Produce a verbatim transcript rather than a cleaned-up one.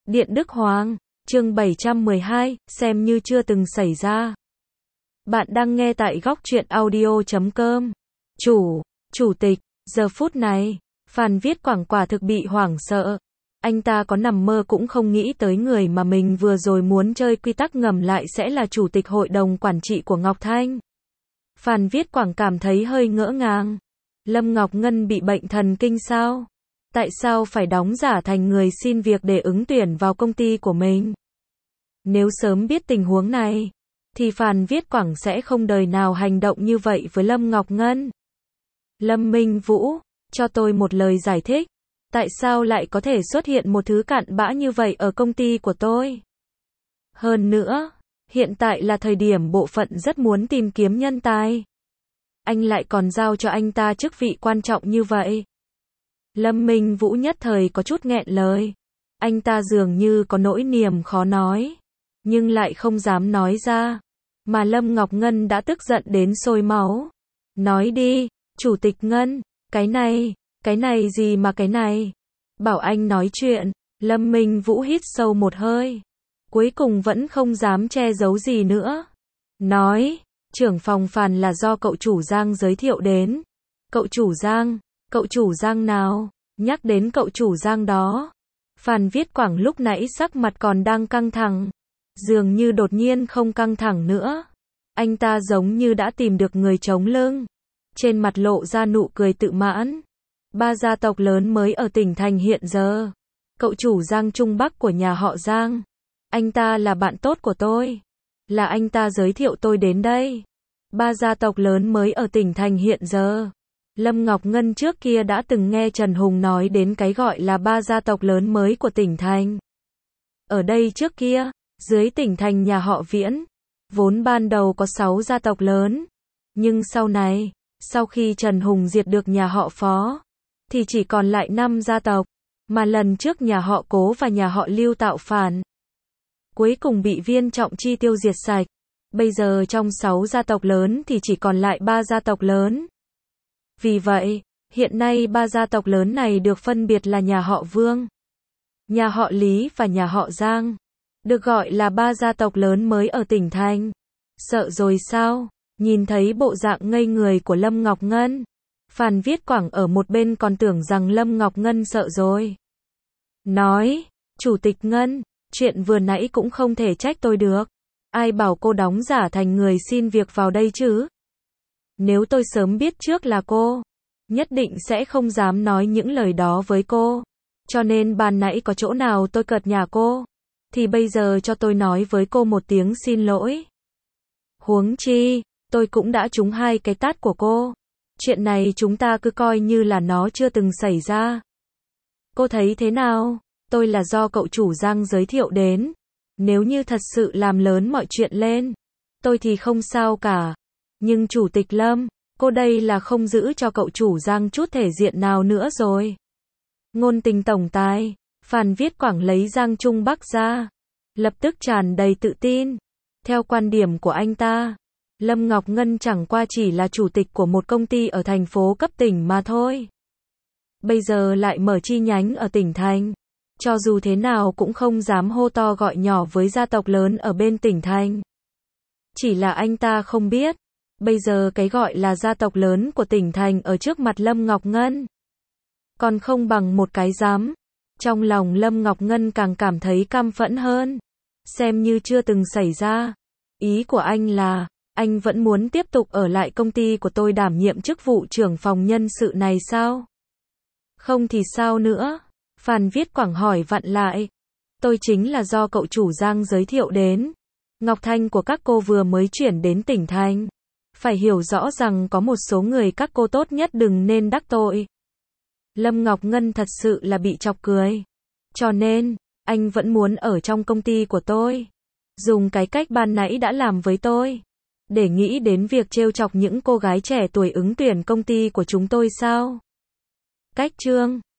Điện Đức Hoàng, chương bảy trăm mười hai, xem như chưa từng xảy ra. Bạn đang nghe tại góc truyện audio chấm com. Chủ, chủ tịch, giờ phút này, Phan Viết Quảng quả thực bị hoảng sợ. Anh ta có nằm mơ cũng không nghĩ tới người mà mình vừa rồi muốn chơi quy tắc ngầm lại sẽ là chủ tịch hội đồng quản trị của Ngọc Thanh. Phan Viết Quảng cảm thấy hơi ngỡ ngàng. Lâm Ngọc Ngân bị bệnh thần kinh sao? Tại sao phải đóng giả thành người xin việc để ứng tuyển vào công ty của mình? Nếu sớm biết tình huống này, thì Phan Viết Quảng sẽ không đời nào hành động như vậy với Lâm Ngọc Ngân. Lâm Minh Vũ, cho tôi một lời giải thích. Tại sao lại có thể xuất hiện một thứ cặn bã như vậy ở công ty của tôi? Hơn nữa, hiện tại là thời điểm bộ phận rất muốn tìm kiếm nhân tài. Anh lại còn giao cho anh ta chức vị quan trọng như vậy. Lâm Minh Vũ nhất thời có chút nghẹn lời. Anh ta dường như có nỗi niềm khó nói, nhưng lại không dám nói ra. Mà Lâm Ngọc Ngân đã tức giận đến sôi máu. Nói đi, Chủ tịch Ngân, cái này, cái này gì mà cái này? Bảo anh nói chuyện, Lâm Minh Vũ hít sâu một hơi. Cuối cùng vẫn không dám che giấu gì nữa. Nói, trưởng phòng Phan là do cậu chủ Giang giới thiệu đến. Cậu chủ Giang, cậu chủ Giang nào? Nhắc đến cậu chủ Giang đó. Phan Viết Quảng lúc nãy sắc mặt còn đang căng thẳng. Dường như đột nhiên không căng thẳng nữa. Anh ta giống như đã tìm được người chống lưng. Trên mặt lộ ra nụ cười tự mãn. Ba gia tộc lớn mới ở tỉnh thành hiện giờ. Cậu chủ Giang Trung Bắc của nhà họ Giang. Anh ta là bạn tốt của tôi. Là anh ta giới thiệu tôi đến đây. Ba gia tộc lớn mới ở tỉnh thành hiện giờ. Lâm Ngọc Ngân trước kia đã từng nghe Trần Hùng nói đến cái gọi là ba gia tộc lớn mới của tỉnh thành. Ở đây trước kia, dưới tỉnh thành nhà họ Viễn, vốn ban đầu có sáu gia tộc lớn. Nhưng sau này, sau khi Trần Hùng diệt được nhà họ Phó, thì chỉ còn lại năm gia tộc, mà lần trước nhà họ Cố và nhà họ Lưu tạo phản. Cuối cùng bị Viên Trọng Chi tiêu diệt sạch. Bây giờ trong sáu gia tộc lớn thì chỉ còn lại ba gia tộc lớn. Vì vậy, hiện nay ba gia tộc lớn này được phân biệt là nhà họ Vương, nhà họ Lý và nhà họ Giang. Được gọi là ba gia tộc lớn mới ở tỉnh thành. Sợ rồi sao? Nhìn thấy bộ dạng ngây người của Lâm Ngọc Ngân, Phan Viết Quảng ở một bên còn tưởng rằng Lâm Ngọc Ngân sợ rồi. Nói, Chủ tịch Ngân, chuyện vừa nãy cũng không thể trách tôi được. Ai bảo cô đóng giả thành người xin việc vào đây chứ? Nếu tôi sớm biết trước là cô, nhất định sẽ không dám nói những lời đó với cô. Cho nên ban nãy có chỗ nào tôi cợt nhà cô, thì bây giờ cho tôi nói với cô một tiếng xin lỗi. Huống chi, tôi cũng đã trúng hai cái tát của cô. Chuyện này chúng ta cứ coi như là nó chưa từng xảy ra. Cô thấy thế nào? Tôi là do cậu chủ Giang giới thiệu đến. Nếu như thật sự làm lớn mọi chuyện lên, tôi thì không sao cả. Nhưng Chủ tịch Lâm, cô đây là không giữ cho cậu chủ Giang chút thể diện nào nữa rồi. Ngôn tình tổng tài, Phan Viết Quảng lấy Giang Trung Bắc ra, lập tức tràn đầy tự tin. Theo quan điểm của anh ta, Lâm Ngọc Ngân chẳng qua chỉ là chủ tịch của một công ty ở thành phố cấp tỉnh mà thôi. Bây giờ lại mở chi nhánh ở tỉnh thành. Cho dù thế nào cũng không dám hô to gọi nhỏ với gia tộc lớn ở bên tỉnh thành. Chỉ là anh ta không biết, bây giờ cái gọi là gia tộc lớn của tỉnh thành ở trước mặt Lâm Ngọc Ngân còn không bằng một cái giám. Trong lòng Lâm Ngọc Ngân càng cảm thấy căm phẫn hơn. Xem như chưa từng xảy ra. Ý của anh là, anh vẫn muốn tiếp tục ở lại công ty của tôi đảm nhiệm chức vụ trưởng phòng nhân sự này sao? Không thì sao nữa? Phan Viết Quảng hỏi vặn lại. Tôi chính là do cậu chủ Giang giới thiệu đến. Ngọc Thanh của các cô vừa mới chuyển đến tỉnh thành. Phải hiểu rõ rằng có một số người các cô tốt nhất đừng nên đắc tội. Lâm Ngọc Ngân thật sự là bị chọc cười. Cho nên, anh vẫn muốn ở trong công ty của tôi. Dùng cái cách ban nãy đã làm với tôi. Để nghĩ đến việc trêu chọc những cô gái trẻ tuổi ứng tuyển công ty của chúng tôi sao? Cách chương